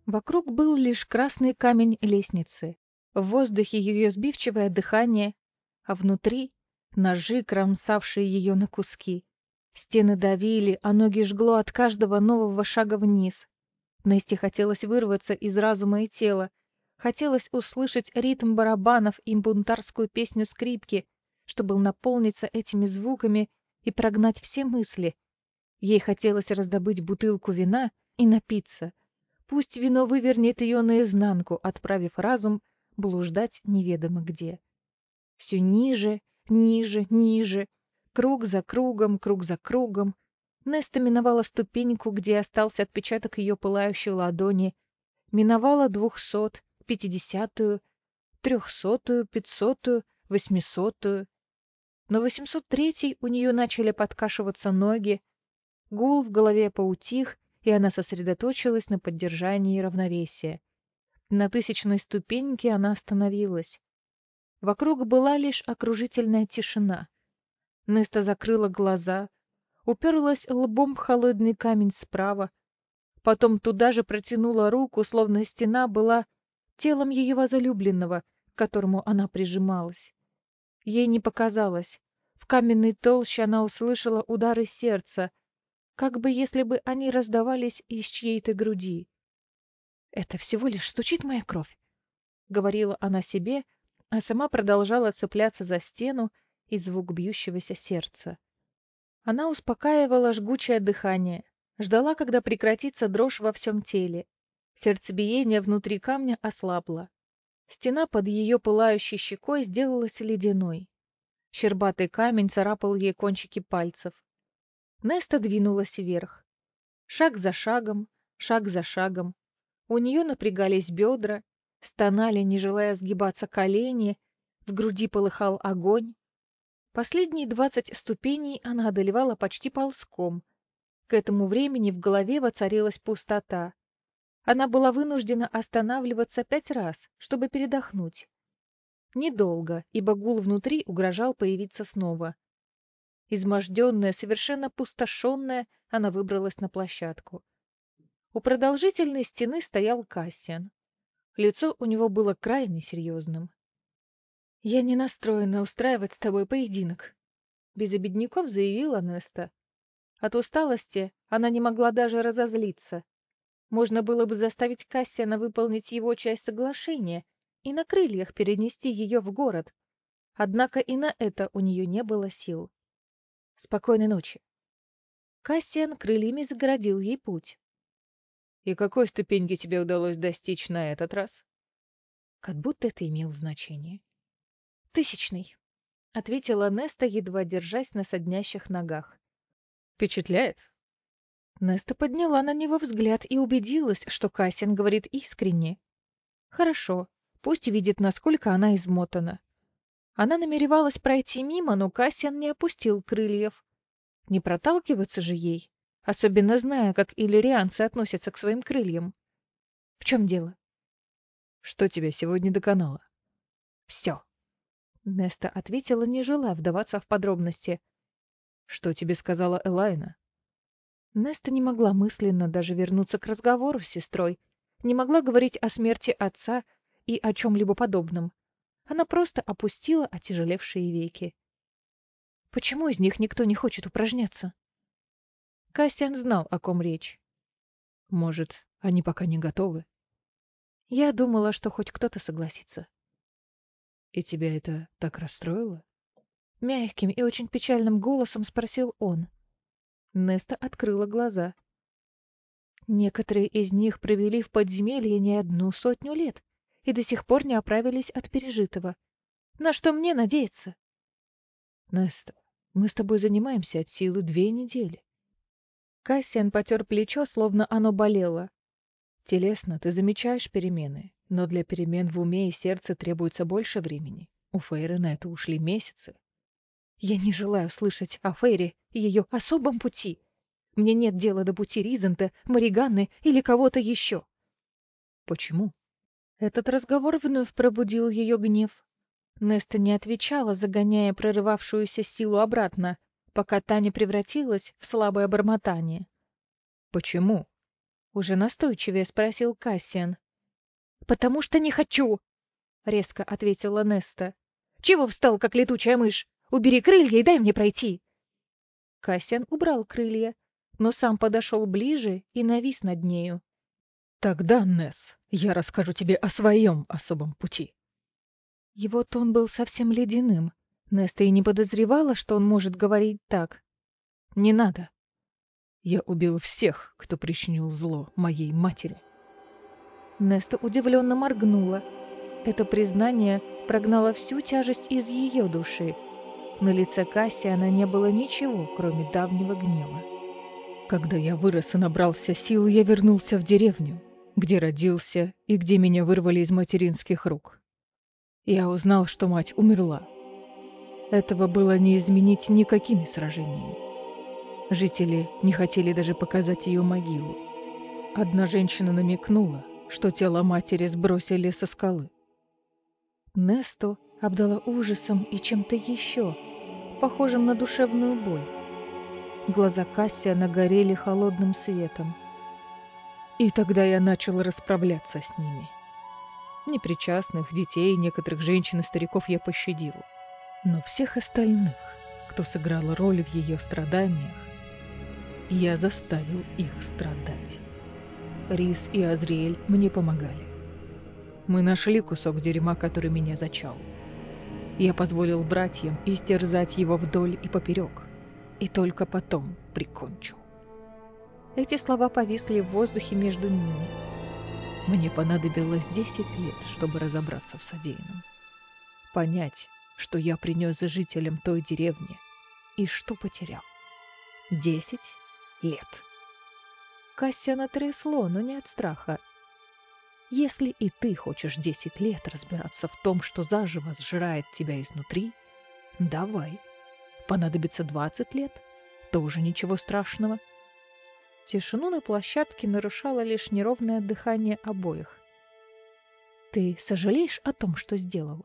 Вокруг был лишь красный камень лестницы, в воздухе ее сбивчивое дыхание, а внутри — ножи, кромсавшие ее на куски. Стены давили, а ноги жгло от каждого нового шага вниз. Несте хотелось вырваться из разума и тела. Хотелось услышать ритм барабанов и бунтарскую песню скрипки, чтобы наполниться этими звуками и прогнать все мысли. Ей хотелось раздобыть бутылку вина и напиться. Пусть вино вывернет ее наизнанку, отправив разум блуждать неведомо где. Все ниже, ниже, ниже, круг за кругом, круг за кругом. Неста миновала ступеньку, где остался отпечаток ее пылающей ладони, миновала 200, 50-ю, 300-ю, 500-ю, 800-ю. На 803-й у нее начали подкашиваться ноги, гул в голове поутих, и она сосредоточилась на поддержании равновесия. На 1000-й ступеньке она остановилась. Вокруг была лишь окружительная тишина. Неста закрыла глаза, уперлась лбом в холодный камень справа, потом туда же протянула руку, словно стена была телом ее возлюбленного, к которому она прижималась. Ей не показалось. В каменной толще она услышала удары сердца, как бы если бы они раздавались из чьей-то груди. «Это всего лишь стучит моя кровь», — говорила она себе, а сама продолжала цепляться за стену и звук бьющегося сердца. Она успокаивала жгучее дыхание, ждала, когда прекратится дрожь во всем теле. Сердцебиение внутри камня ослабло. Стена под ее пылающей щекой сделалась ледяной. Щербатый камень царапал ей кончики пальцев. Неста двинулась вверх. Шаг за шагом, шаг за шагом. У нее напрягались бедра, стонали, не желая сгибаться колени, в груди полыхал огонь. Последние 20 ступеней она одолевала почти ползком. К этому времени в голове воцарилась пустота. Она была вынуждена останавливаться 5 раз, чтобы передохнуть. Недолго, ибо гул внутри угрожал появиться снова. Изможденная, совершенно пустошенная, она выбралась на площадку. У продолжительной стены стоял Кассиан. Лицо у него было крайне серьезным. «Я не настроена устраивать с тобой поединок», — без обидняков заявила Неста. От усталости она не могла даже разозлиться. Можно было бы заставить Кассиана выполнить его часть соглашения и на крыльях перенести ее в город. Однако и на это у нее не было сил. «Спокойной ночи». Кассиан крыльями загородил ей путь. «И какой ступеньки тебе удалось достичь на этот раз?» Как будто это имело значение. 1000-й, — ответила Неста, едва держась на соднящих ногах. «Впечатляет?» Неста подняла на него взгляд и убедилась, что Кассиан говорит искренне. «Хорошо, пусть видит, насколько она измотана». Она намеревалась пройти мимо, но Кассиан не опустил крыльев. Не проталкиваться же ей, особенно зная, как иллирианцы относятся к своим крыльям. «В чем дело?» Что тебя сегодня доконало? «Все», — Неста ответила, не желая вдаваться в подробности. Что тебе сказала Элайна? Неста не могла мысленно даже вернуться к разговору с сестрой, не могла говорить о смерти отца и о чем-либо подобном. Она просто опустила отяжелевшие веки. Почему из них никто не хочет упражняться? Кассиан знал, о ком речь. Может, они пока не готовы? Я думала, что хоть кто-то согласится. И тебя это так расстроило? Мягким и очень печальным голосом спросил он. Неста открыла глаза. Некоторые из них провели в подземелье не 100 лет и до сих пор не оправились от пережитого. На что мне надеяться? Неста, мы с тобой занимаемся от силы 2 недели. Кассиан потер плечо, словно оно болело. Телесно ты замечаешь перемены, но для перемен в уме и сердце требуется больше времени. У Фейры на это ушли месяцы. Я не желаю слышать о Фейре и ее особом пути. Мне нет дела до пути Ризента, Мариганны или кого-то еще. Почему? Этот разговор вновь пробудил ее гнев. Неста не отвечала, загоняя прорывавшуюся силу обратно, пока та не превратилась в слабое бормотание. Почему? Уже настойчивее спросил Кассиан. «Потому что не хочу!» — резко ответила Неста. «Чего встал, как летучая мышь? Убери крылья и дай мне пройти!» Кассиан убрал крылья, но сам подошел ближе и навис над нею. Тогда, Несс, я расскажу тебе о своем особом пути. Его тон был совсем ледяным. Неста и не подозревала, что он может говорить так. «Не надо». Я убил всех, кто причинил зло моей матери. Неста удивленно моргнула. Это признание прогнало всю тяжесть из ее души. На лице Кассиана не было ничего, кроме давнего гнева. Когда я вырос и набрался сил, я вернулся в деревню, где родился и где меня вырвали из материнских рук. Я узнал, что мать умерла. Этого было не изменить никакими сражениями. Жители не хотели даже показать ее могилу. Одна женщина намекнула, что тело матери сбросили со скалы. Несту обдала ужасом и чем-то еще, похожим на душевную боль. Глаза Кассиана горели холодным светом. И тогда я начал расправляться с ними. Непричастных, детей, некоторых женщин и стариков я пощадил. Но всех остальных, кто сыграл роль в ее страданиях, я заставил их страдать. Рис и Азриэль мне помогали. Мы нашли кусок дерьма, который меня зачал. Я позволил братьям истерзать его вдоль и поперек, и только потом прикончил. Эти слова повисли в воздухе между ними. Мне понадобилось 10 лет, чтобы разобраться в содеянном. Понять, что я принес жителям той деревни и что потерял. 10 лет. Кассиана трясло, но не от страха. Если и ты хочешь 10 лет разбираться в том, что заживо сжирает тебя изнутри, давай. Понадобится 20 лет, тоже ничего страшного. Тишину на площадке нарушало лишь неровное дыхание обоих. «Ты сожалеешь о том, что сделал?»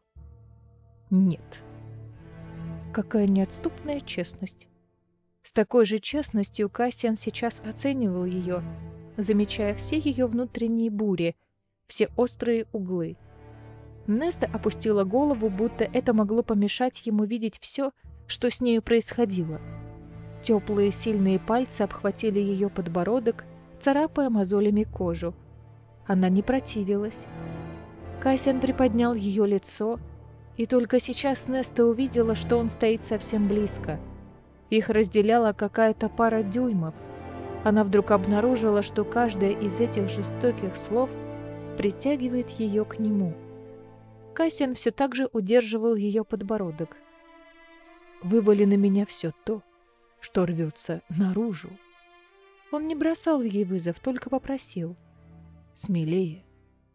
Нет. Какая неотступная честность. С такой же честностью Кассиан сейчас оценивал ее, замечая все ее внутренние бури, все острые углы. Неста опустила голову, будто это могло помешать ему видеть все, что с нею происходило. Теплые сильные пальцы обхватили ее подбородок, царапая мозолями кожу. Она не противилась. Кассиан приподнял ее лицо, и только сейчас Неста увидела, что он стоит совсем близко. Их разделяла какая-то пара дюймов. Она вдруг обнаружила, что каждое из этих жестоких слов притягивает ее к нему. Кассиан все так же удерживал ее подбородок. Вывали на меня все то, что рвется наружу. Он не бросал ей вызов, только попросил. Смелее.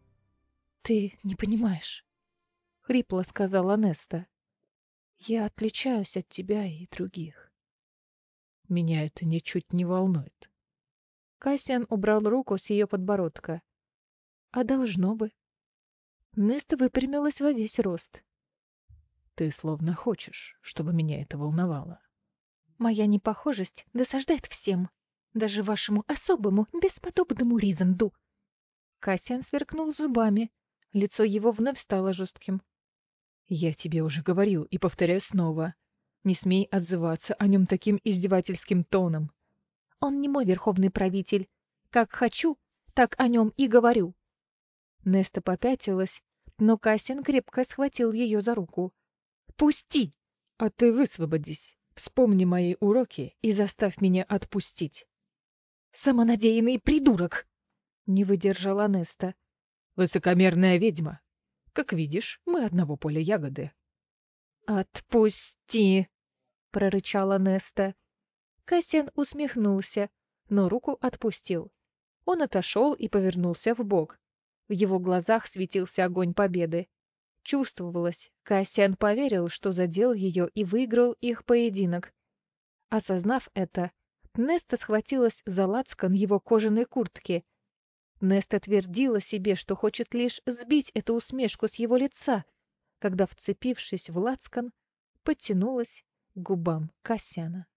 «Ты не понимаешь», — хрипло сказала Неста. «Я отличаюсь от тебя и других». Меня это ничуть не волнует. Кассиан убрал руку с ее подбородка. «А должно бы». Неста выпрямилась во весь рост. Ты словно хочешь, чтобы меня это волновало. «Моя непохожесть досаждает всем, даже вашему особому, бесподобному Ризанду». Кассиан сверкнул зубами. Лицо его вновь стало жестким. Я тебе уже говорил и повторяю снова. Не смей отзываться о нем таким издевательским тоном. Он не мой верховный правитель. Как хочу, так о нем и говорю. Неста попятилась, но Кассиан крепко схватил ее за руку. «Пусти!» А ты высвободись, вспомни мои уроки и заставь меня отпустить. «Самонадеянный придурок!» — не выдержала Неста. Высокомерная ведьма. Как видишь, мы одного поля ягоды. «Отпусти!» — прорычала Неста. Кассиан усмехнулся, но руку отпустил. Он отошел и повернулся вбок. В его глазах светился огонь победы. Чувствовалось, Кассиан поверил, что задел ее и выиграл их поединок. Осознав это, Неста схватилась за лацкан его кожаной куртки. Неста твердила себе, что хочет лишь сбить эту усмешку с его лица, когда, вцепившись в лацкан, подтянулась к губам Кассиана.